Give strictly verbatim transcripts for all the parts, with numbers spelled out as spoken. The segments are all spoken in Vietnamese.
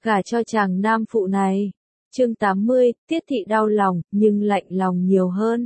gả cho chàng nam phụ này. Chương tám mươi, Tiết Thị đau lòng, nhưng lạnh lòng nhiều hơn.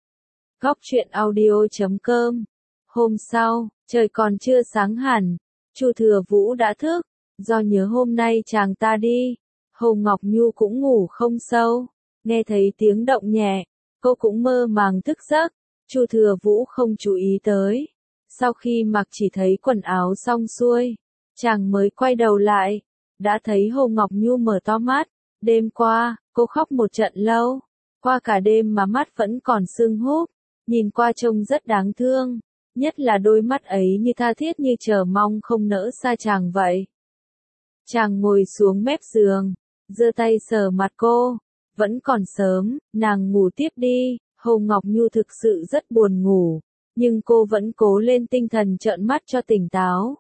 Góc truyện audio chấm com. Hôm sau, trời còn chưa sáng hẳn, Chu Thừa Vũ đã thức, do nhớ hôm nay chàng ta đi, Hồ Ngọc Nhu cũng ngủ không sâu, nghe thấy tiếng động nhẹ, cô cũng mơ màng thức giấc, Chu Thừa Vũ không chú ý tới. Sau khi mặc chỉ thấy quần áo xong xuôi, chàng mới quay đầu lại, đã thấy Hồ Ngọc Nhu mở to mắt. Đêm qua, cô khóc một trận lâu, qua cả đêm mà mắt vẫn còn sưng húp, nhìn qua trông rất đáng thương, nhất là đôi mắt ấy như tha thiết như chờ mong không nỡ xa chàng vậy. Chàng ngồi xuống mép giường, giơ tay sờ mặt cô, vẫn còn sớm, nàng ngủ tiếp đi. Hồ Ngọc Nhu thực sự rất buồn ngủ, nhưng cô vẫn cố lên tinh thần trợn mắt cho tỉnh táo.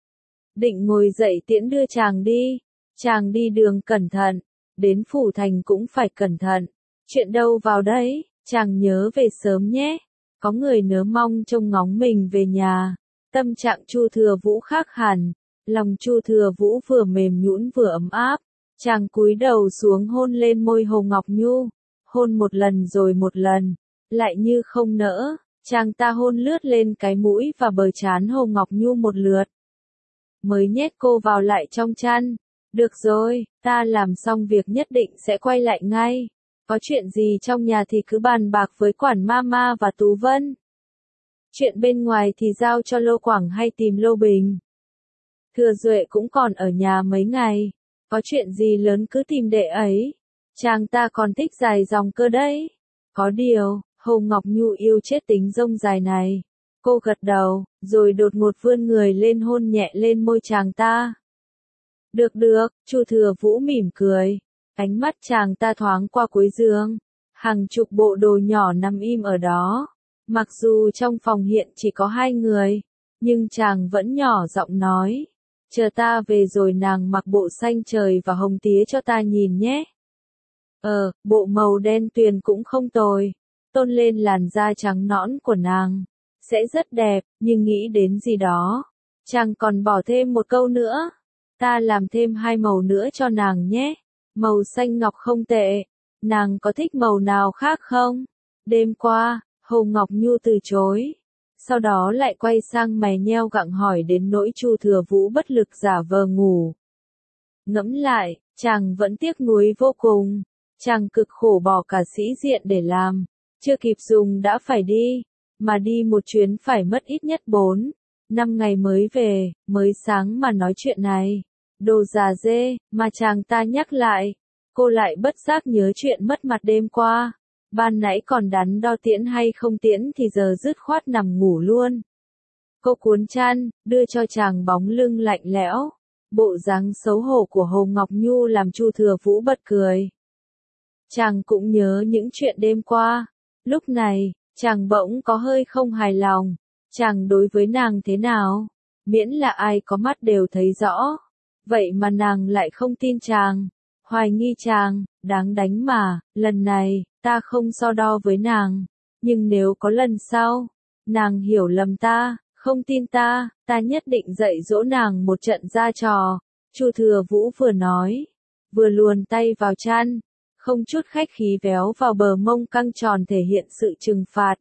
Định ngồi dậy tiễn đưa chàng đi, chàng đi đường cẩn thận, đến phủ thành cũng phải cẩn thận, chuyện đâu vào đấy, chàng nhớ về sớm nhé, có người nớ mong trông ngóng mình về nhà. Tâm trạng Chu Thừa Vũ khác hẳn, lòng Chu Thừa Vũ vừa mềm nhũn vừa ấm áp, chàng cúi đầu xuống hôn lên môi Hồ Ngọc Nhu, hôn một lần rồi một lần, lại như không nỡ, chàng ta hôn lướt lên cái mũi và bờ trán Hồ Ngọc Nhu một lượt, mới nhét cô vào lại trong chăn. Được rồi, ta làm xong việc nhất định sẽ quay lại ngay. Có chuyện gì trong nhà thì cứ bàn bạc với quản mama và Tú Vân. Chuyện bên ngoài thì giao cho Lô Quảng hay tìm Lô Bình. Thừa Duệ cũng còn ở nhà mấy ngày. Có chuyện gì lớn cứ tìm đệ ấy. Chàng ta còn thích dài dòng cơ đấy. Có điều, Hồ Ngọc Nhu yêu chết tính rông dài này. Cô gật đầu, rồi đột ngột vươn người lên hôn nhẹ lên môi chàng ta. Được được, Chu Thừa Vũ mỉm cười, ánh mắt chàng ta thoáng qua cuối giường, hàng chục bộ đồ nhỏ nằm im ở đó. Mặc dù trong phòng hiện chỉ có hai người, nhưng chàng vẫn nhỏ giọng nói, chờ ta về rồi nàng mặc bộ xanh trời và hồng tía cho ta nhìn nhé. Ờ, bộ màu đen tuyền cũng không tồi, tôn lên làn da trắng nõn của nàng, sẽ rất đẹp, nhưng nghĩ đến gì đó, chàng còn bỏ thêm một câu nữa. Ta làm thêm hai màu nữa cho nàng nhé. Màu xanh ngọc không tệ. Nàng có thích màu nào khác không? Đêm qua, Hồ Ngọc Nhu từ chối. Sau đó lại quay sang mày nheo gặng hỏi đến nỗi Chu Thừa Vũ bất lực giả vờ ngủ. Ngẫm lại, chàng vẫn tiếc nuối vô cùng. Chàng cực khổ bỏ cả sĩ diện để làm. Chưa kịp dùng đã phải đi. Mà đi một chuyến phải mất ít nhất bốn, năm ngày mới về, mới sáng mà nói chuyện này. Đồ già dê, mà chàng ta nhắc lại, cô lại bất giác nhớ chuyện mất mặt đêm qua, ban nãy còn đắn đo tiễn hay không tiễn thì giờ dứt khoát nằm ngủ luôn. Cô cuốn chăn, đưa cho chàng bóng lưng lạnh lẽo, bộ dáng xấu hổ của Hồ Ngọc Nhu làm Chu Thừa Vũ bật cười. Chàng cũng nhớ những chuyện đêm qua, lúc này, chàng bỗng có hơi không hài lòng, chàng đối với nàng thế nào, miễn là ai có mắt đều thấy rõ. Vậy mà nàng lại không tin chàng, hoài nghi chàng, đáng đánh mà, lần này, ta không so đo với nàng, nhưng nếu có lần sau, nàng hiểu lầm ta, không tin ta, ta nhất định dạy dỗ nàng một trận ra trò. Chu Thừa Vũ vừa nói, vừa luồn tay vào chăn, không chút khách khí véo vào bờ mông căng tròn thể hiện sự trừng phạt.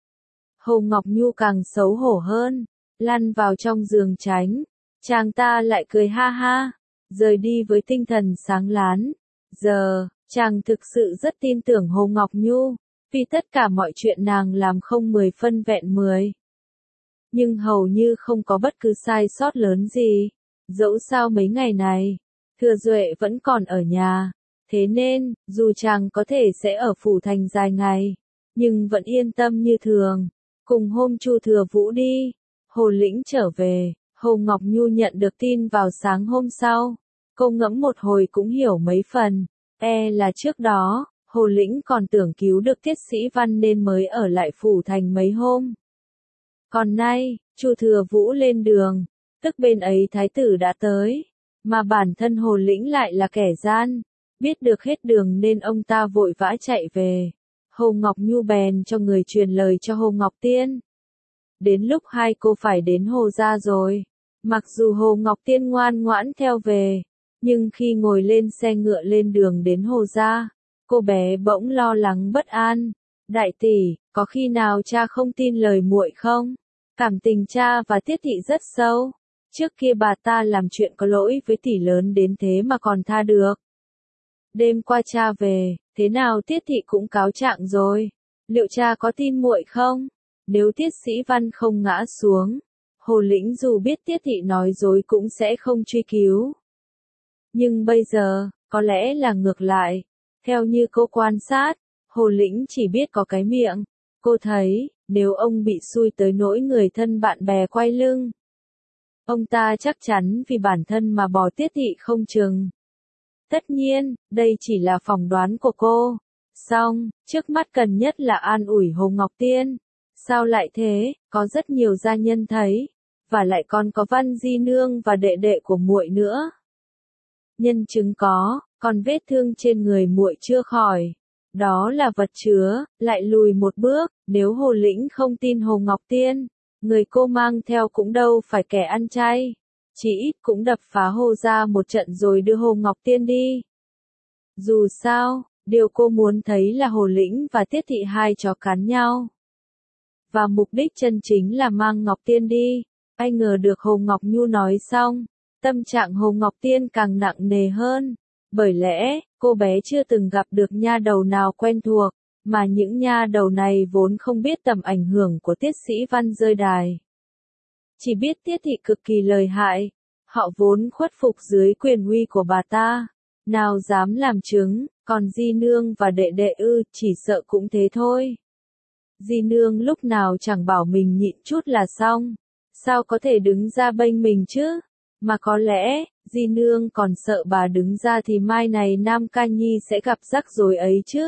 Hồ Ngọc Nhu càng xấu hổ hơn, lăn vào trong giường tránh. Chàng ta lại cười ha ha, rời đi với tinh thần sáng láng. Giờ, chàng thực sự rất tin tưởng Hồ Ngọc Nhu, vì tất cả mọi chuyện nàng làm không mười phân vẹn mười. Nhưng hầu như không có bất cứ sai sót lớn gì. Dẫu sao mấy ngày này, Thừa Duệ vẫn còn ở nhà, thế nên, dù chàng có thể sẽ ở phủ thành dài ngày, nhưng vẫn yên tâm như thường. Cùng hôm Chu Thừa Vũ đi, Hồ Lĩnh trở về. Hồ Ngọc Nhu nhận được tin vào sáng hôm sau, cô ngẫm một hồi cũng hiểu mấy phần, e là trước đó, Hồ Lĩnh còn tưởng cứu được Tiết Sĩ Văn nên mới ở lại phủ thành mấy hôm. Còn nay, Chu Thừa Vũ lên đường, tức bên ấy thái tử đã tới, mà bản thân Hồ Lĩnh lại là kẻ gian, biết được hết đường nên ông ta vội vã chạy về. Hồ Ngọc Nhu bèn cho người truyền lời cho Hồ Ngọc Tiên. Đến lúc hai cô phải đến Hồ gia rồi. Mặc dù Hồ Ngọc Tiên ngoan ngoãn theo về, Nhưng khi ngồi lên xe ngựa lên đường đến Hồ gia, cô bé bỗng lo lắng bất an. Đại tỷ, có khi nào cha không tin lời muội không? Cảm tình cha và Tiết thị rất sâu. Trước kia bà ta làm chuyện có lỗi với tỷ lớn đến thế mà còn tha được. Đêm qua cha về, thế nào Tiết thị cũng cáo trạng rồi. Liệu cha có tin muội không? Nếu Tiết Sĩ Văn không ngã xuống, Hồ Lĩnh dù biết Tiết thị nói dối cũng sẽ không truy cứu. Nhưng bây giờ, có lẽ là ngược lại. Theo như cô quan sát, Hồ Lĩnh chỉ biết có cái miệng. Cô thấy, nếu ông bị xui tới nỗi người thân bạn bè quay lưng, ông ta chắc chắn vì bản thân mà bỏ Tiết thị không chừng. Tất nhiên, đây chỉ là phỏng đoán của cô. Song, trước mắt cần nhất là an ủi Hồ Ngọc Tiên. Sao lại thế, có rất nhiều gia nhân thấy, và lại còn có Văn Di Nương và đệ đệ của muội nữa. Nhân chứng có, còn vết thương trên người muội chưa khỏi. Đó là vật chứa, lại lùi một bước, nếu Hồ Lĩnh không tin Hồ Ngọc Tiên, người cô mang theo cũng đâu phải kẻ ăn chay. Chỉ ít cũng đập phá Hồ gia một trận rồi đưa Hồ Ngọc Tiên đi. Dù sao, điều cô muốn thấy là Hồ Lĩnh và Tiết thị hai chó cắn nhau. Và mục đích chân chính là mang Ngọc Tiên đi. Ai ngờ được Hồ Ngọc Nhu nói xong, tâm trạng Hồ Ngọc Tiên càng nặng nề hơn. Bởi lẽ, cô bé chưa từng gặp được nha đầu nào quen thuộc, mà những nha đầu này vốn không biết tầm ảnh hưởng của Tiết Sĩ Văn rơi đài. Chỉ biết Tiết thị cực kỳ lợi hại, họ vốn khuất phục dưới quyền uy của bà ta, nào dám làm chứng, còn Di Nương và đệ đệ ư, chỉ sợ cũng thế thôi. Di Nương lúc nào chẳng bảo mình nhịn chút là xong, sao có thể đứng ra bênh mình chứ, mà có lẽ, Di Nương còn sợ bà đứng ra thì mai này Nam Ca Nhi sẽ gặp rắc rối ấy chứ.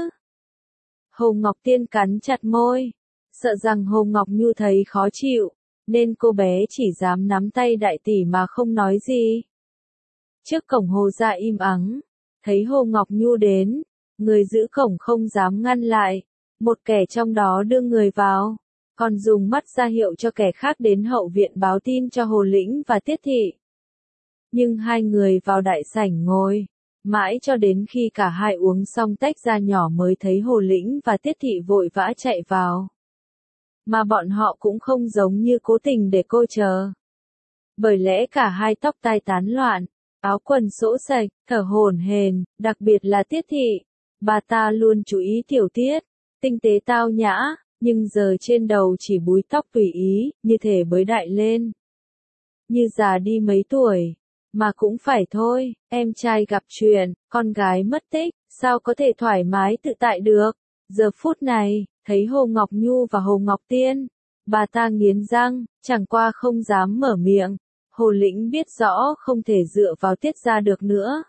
Hồ Ngọc Tiên cắn chặt môi, sợ rằng Hồ Ngọc Nhu thấy khó chịu, nên cô bé chỉ dám nắm tay đại tỷ mà không nói gì. Trước cổng Hồ gia im ắng, thấy Hồ Ngọc Nhu đến, người giữ cổng không dám ngăn lại, một kẻ trong đó đưa người vào, còn dùng mắt ra hiệu cho kẻ khác đến hậu viện báo tin cho Hồ Lĩnh và Tiết thị. Nhưng hai người vào đại sảnh ngồi, mãi cho đến khi cả hai uống xong tách ra nhỏ mới thấy Hồ Lĩnh và Tiết thị vội vã chạy vào. Mà bọn họ cũng không giống như cố tình để cô chờ. Bởi lẽ cả hai tóc tai tán loạn, áo quần xỗ sạch, thở hổn hển, đặc biệt là Tiết thị. Bà ta luôn chú ý tiểu tiết, tinh tế tao nhã, nhưng giờ trên đầu chỉ búi tóc tùy ý, như thể bới đại lên. Như già đi mấy tuổi. Mà cũng phải thôi, em trai gặp chuyện, con gái mất tích, sao có thể thoải mái tự tại được. Giờ phút này, thấy Hồ Ngọc Nhu và Hồ Ngọc Tiên, bà ta nghiến răng, chẳng qua không dám mở miệng. Hồ Lĩnh biết rõ không thể dựa vào Tiết gia được nữa.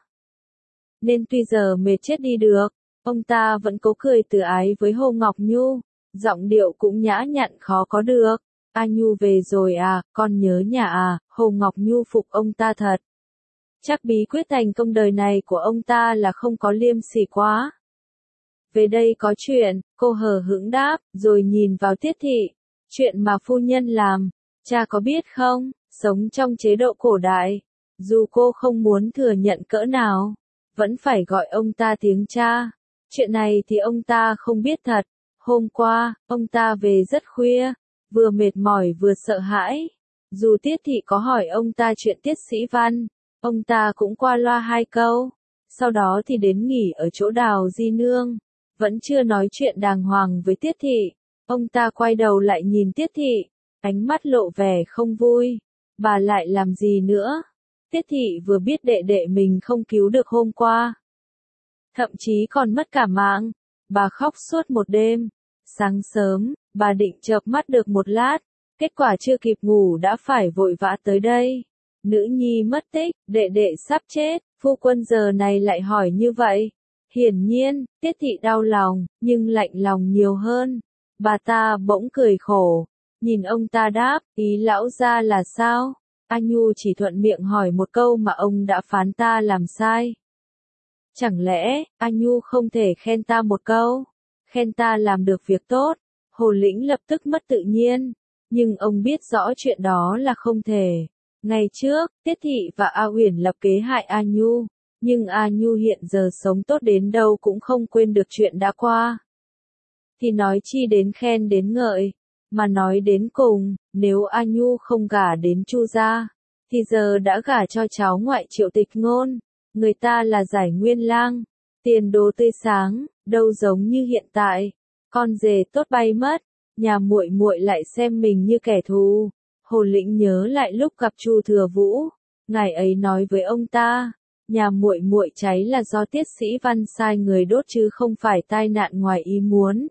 Nên tuy giờ mệt chết đi được, ông ta vẫn cố cười từ ái với Hồ Ngọc Nhu, giọng điệu cũng nhã nhặn khó có được. A Nhu về rồi à, con nhớ nhà à, Hồ Ngọc Nhu phục ông ta thật. Chắc bí quyết thành công đời này của ông ta là không có liêm sỉ quá. Về đây có chuyện, cô hờ hững đáp, rồi nhìn vào Tiết thị. Chuyện mà phu nhân làm, cha có biết không, sống trong chế độ cổ đại, dù cô không muốn thừa nhận cỡ nào, vẫn phải gọi ông ta tiếng cha. Chuyện này thì ông ta không biết thật. Hôm qua, ông ta về rất khuya, vừa mệt mỏi vừa sợ hãi. Dù Tiết thị có hỏi ông ta chuyện Tiết Sĩ Văn, ông ta cũng qua loa hai câu. Sau đó thì đến nghỉ ở chỗ Đào Di Nương, vẫn chưa nói chuyện đàng hoàng với Tiết thị. Ông ta quay đầu lại nhìn Tiết thị, ánh mắt lộ vẻ không vui. Bà lại làm gì nữa? Tiết thị vừa biết đệ đệ mình không cứu được hôm qua, thậm chí còn mất cả mạng. Bà khóc suốt một đêm. Sáng sớm, bà định chợp mắt được một lát, kết quả chưa kịp ngủ đã phải vội vã tới đây. Nữ nhi mất tích, đệ đệ sắp chết, phu quân giờ này lại hỏi như vậy. Hiển nhiên, Tiết thị đau lòng, nhưng lạnh lòng nhiều hơn. Bà ta bỗng cười khổ, nhìn ông ta đáp, ý lão gia là sao? A Nhu chỉ thuận miệng hỏi một câu mà ông đã phán ta làm sai. Chẳng lẽ, A Nhu không thể khen ta một câu? Khen ta làm được việc tốt. Hồ Lĩnh lập tức mất tự nhiên. Nhưng ông biết rõ chuyện đó là không thể. Ngày trước, Tiết Thị và A Uyển lập kế hại A Nhu, nhưng A Nhu hiện giờ sống tốt đến đâu cũng không quên được chuyện đã qua. Thì nói chi đến khen đến ngợi, mà nói đến cùng, nếu A Nhu không gả đến Chu gia, thì giờ đã gả cho cháu ngoại Triệu Tịch Ngôn, người ta là Giải Nguyên Lang, tiền đồ tươi sáng, đâu giống như hiện tại, con rể tốt bay mất, nhà muội muội lại xem mình như kẻ thù. Hồ Lĩnh nhớ lại lúc gặp Chu Thừa Vũ, ngài ấy nói với ông ta, nhà muội muội cháy là do Tiết Sĩ Văn sai người đốt chứ không phải tai nạn ngoài ý muốn.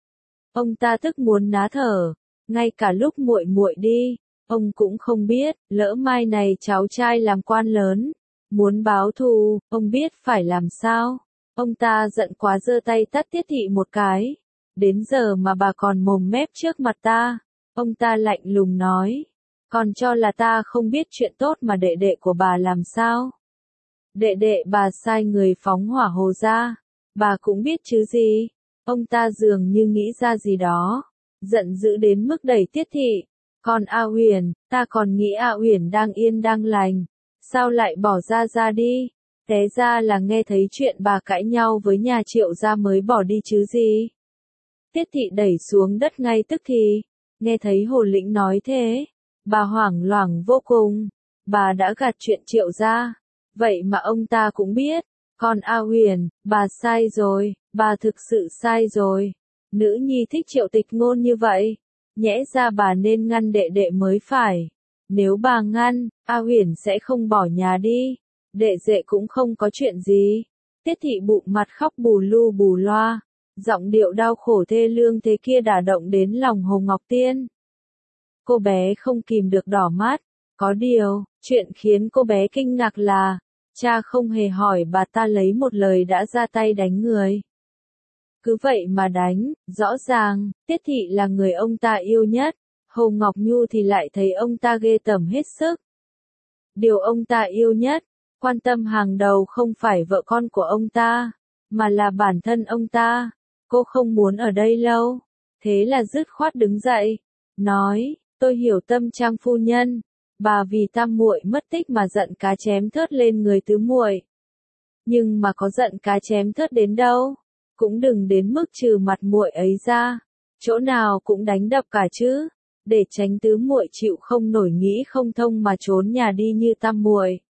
Ông ta tức muốn ná thở, ngay cả lúc muội muội đi, ông cũng không biết, lỡ mai này cháu trai làm quan lớn, muốn báo thù, ông biết phải làm sao. Ông ta giận quá giơ tay tát Tiết Thị một cái, đến giờ mà bà còn mồm mép trước mặt ta. Ông ta lạnh lùng nói, còn cho là ta không biết chuyện tốt mà đệ đệ của bà làm sao. Đệ đệ bà sai người phóng hỏa Hồ gia, bà cũng biết chứ gì. Ông ta dường như nghĩ ra gì đó, giận dữ đến mức đẩy Tiết Thị. Còn A Uyển, ta còn nghĩ A Uyển đang yên đang lành, sao lại bỏ ra ra đi? Té ra là nghe thấy chuyện bà cãi nhau với nhà Triệu gia mới bỏ đi chứ gì. Tiết Thị đẩy xuống đất ngay tức thì, nghe thấy Hồ Lĩnh nói thế, bà hoảng loạn vô cùng, bà đã gạt chuyện Triệu gia, vậy mà ông ta cũng biết, còn A Uyển, bà sai rồi, bà thực sự sai rồi, nữ nhi thích Triệu Tịch Ngôn như vậy, nhẽ ra bà nên ngăn đệ đệ mới phải, nếu bà ngăn, A Uyển sẽ không bỏ nhà đi, đệ đệ cũng không có chuyện gì. Tiết Thị bụng mặt khóc bù lu bù loa, giọng điệu đau khổ thê lương thế kia đả động đến lòng Hồ Ngọc Tiên. Cô bé không kìm được đỏ mắt, có điều, chuyện khiến cô bé kinh ngạc là, cha không hề hỏi bà ta lấy một lời đã ra tay đánh người. Cứ vậy mà đánh, rõ ràng, Tiết Thị là người ông ta yêu nhất, Hồ Ngọc Nhu thì lại thấy ông ta ghê tởm hết sức. Điều ông ta yêu nhất, quan tâm hàng đầu không phải vợ con của ông ta, mà là bản thân ông ta. Cô không muốn ở đây lâu, thế là dứt khoát đứng dậy, nói, tôi hiểu tâm Trang phu nhân, bà vì tam muội mất tích mà giận cá chém thớt lên người tứ muội. Nhưng mà có giận cá chém thớt đến đâu, cũng đừng đến mức trừ mặt muội ấy ra, chỗ nào cũng đánh đập cả chứ, để tránh tứ muội chịu không nổi nghĩ không thông mà trốn nhà đi như tam muội.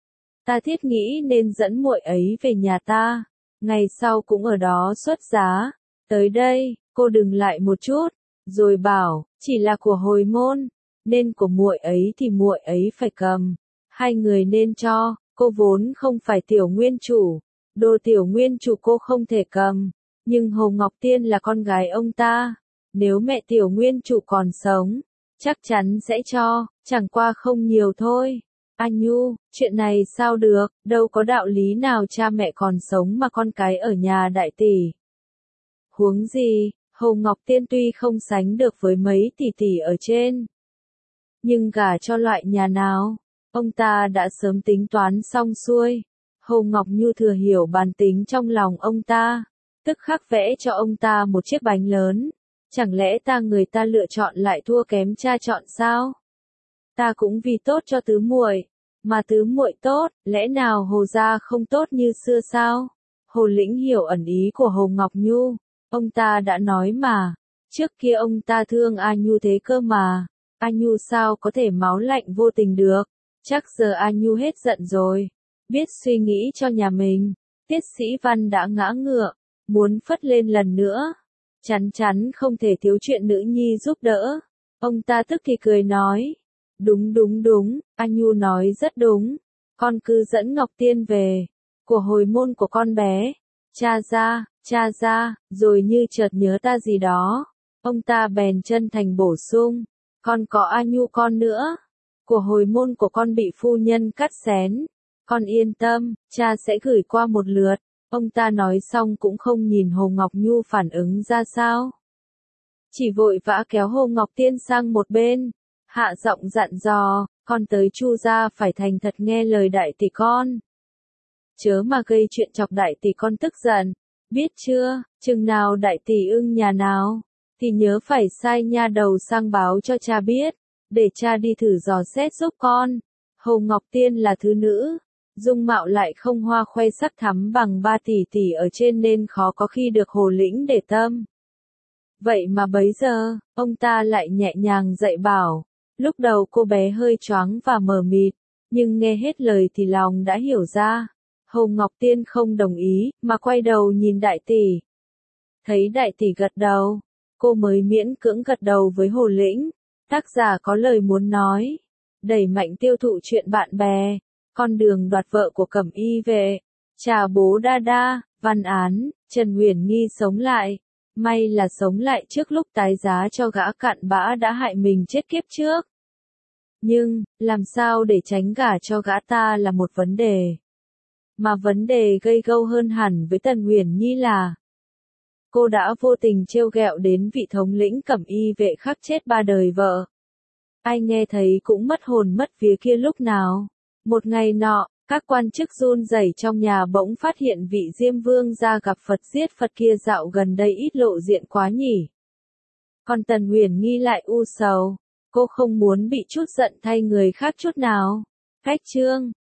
Ta thiết nghĩ nên dẫn muội ấy về nhà ta, ngày sau cũng ở đó xuất giá. Tới đây, cô đừng lại một chút, rồi bảo, chỉ là của hồi môn, nên của muội ấy thì muội ấy phải cầm, hai người nên cho, cô vốn không phải tiểu nguyên chủ, đồ tiểu nguyên chủ cô không thể cầm, nhưng Hồ Ngọc Tiên là con gái ông ta, nếu mẹ tiểu nguyên chủ còn sống, chắc chắn sẽ cho, chẳng qua không nhiều thôi. A Nhu, chuyện này sao được, đâu có đạo lý nào cha mẹ còn sống mà con cái ở nhà đại tỷ. Huống gì, Hồ Ngọc Tiên tuy không sánh được với mấy tỷ tỷ ở trên, nhưng gả cho loại nhà nào, ông ta đã sớm tính toán xong xuôi. Hồ Ngọc Nhu thừa hiểu bản tính trong lòng ông ta, tức khắc vẽ cho ông ta một chiếc bánh lớn. Chẳng lẽ ta người ta lựa chọn lại thua kém cha chọn sao? Ta cũng vì tốt cho tứ muội, mà tứ muội tốt, lẽ nào Hồ gia không tốt như xưa sao? Hồ Lĩnh hiểu ẩn ý của Hồ Ngọc Nhu, ông ta đã nói mà, trước kia ông ta thương A Nhu thế cơ mà, A Nhu sao có thể máu lạnh vô tình được, chắc giờ A Nhu hết giận rồi, biết suy nghĩ cho nhà mình. Tiết Sĩ Văn đã ngã ngựa, muốn phất lên lần nữa, chắn chắn không thể thiếu chuyện nữ nhi giúp đỡ. Ông ta tức thì cười nói, đúng đúng đúng, A Nhu nói rất đúng, con cứ dẫn Ngọc Tiên về, của hồi môn của con bé, cha ra, cha ra, rồi như chợt nhớ ta gì đó, ông ta bèn chân thành bổ sung, con có A Nhu con nữa, của hồi môn của con bị phu nhân cắt xén, con yên tâm, cha sẽ gửi qua một lượt. Ông ta nói xong cũng không nhìn Hồ Ngọc Nhu phản ứng ra sao, chỉ vội vã kéo Hồ Ngọc Tiên sang một bên, hạ giọng dặn dò, con tới Chu gia phải thành thật nghe lời đại tỷ con, chớ mà gây chuyện chọc đại tỷ con tức giận, biết chưa? Chừng nào đại tỷ ưng nhà nào, thì nhớ phải sai nha đầu sang báo cho cha biết, để cha đi thử dò xét giúp con. Hồ Ngọc Tiên là thứ nữ, dung mạo lại không hoa khoe sắc thắm bằng ba tỷ tỷ ở trên nên khó có khi được Hồ Lĩnh để tâm. Vậy mà bấy giờ, ông ta lại nhẹ nhàng dạy bảo. Lúc đầu cô bé hơi choáng và mờ mịt, nhưng nghe hết lời thì lòng đã hiểu ra. Hồ Ngọc Tiên không đồng ý, mà quay đầu nhìn đại tỷ. Thấy đại tỷ gật đầu, cô mới miễn cưỡng gật đầu với Hồ Lĩnh. Tác giả có lời muốn nói, đẩy mạnh tiêu thụ chuyện bạn bè, con đường đoạt vợ của Cẩm Y Vệ, trà bố đa đa, văn án, Trần Uyển Nghi sống lại. May là sống lại trước lúc tái giá cho gã cặn bã đã hại mình chết kiếp trước. Nhưng, làm sao để tránh gả cho gã ta là một vấn đề. Mà vấn đề gây gâu hơn hẳn với Tần Uyển Nhi là cô đã vô tình trêu ghẹo đến vị thống lĩnh Cẩm Y Vệ khắc chết ba đời vợ. Ai nghe thấy cũng mất hồn mất vía kia lúc nào. Một ngày nọ, các quan chức run rẩy trong nhà bỗng phát hiện vị Diêm Vương ra gặp Phật giết Phật kia dạo gần đây ít lộ diện quá nhỉ. Còn Tần Uyển Nghi lại u sầu, cô không muốn bị chút giận thay người khác chút nào. Cách chương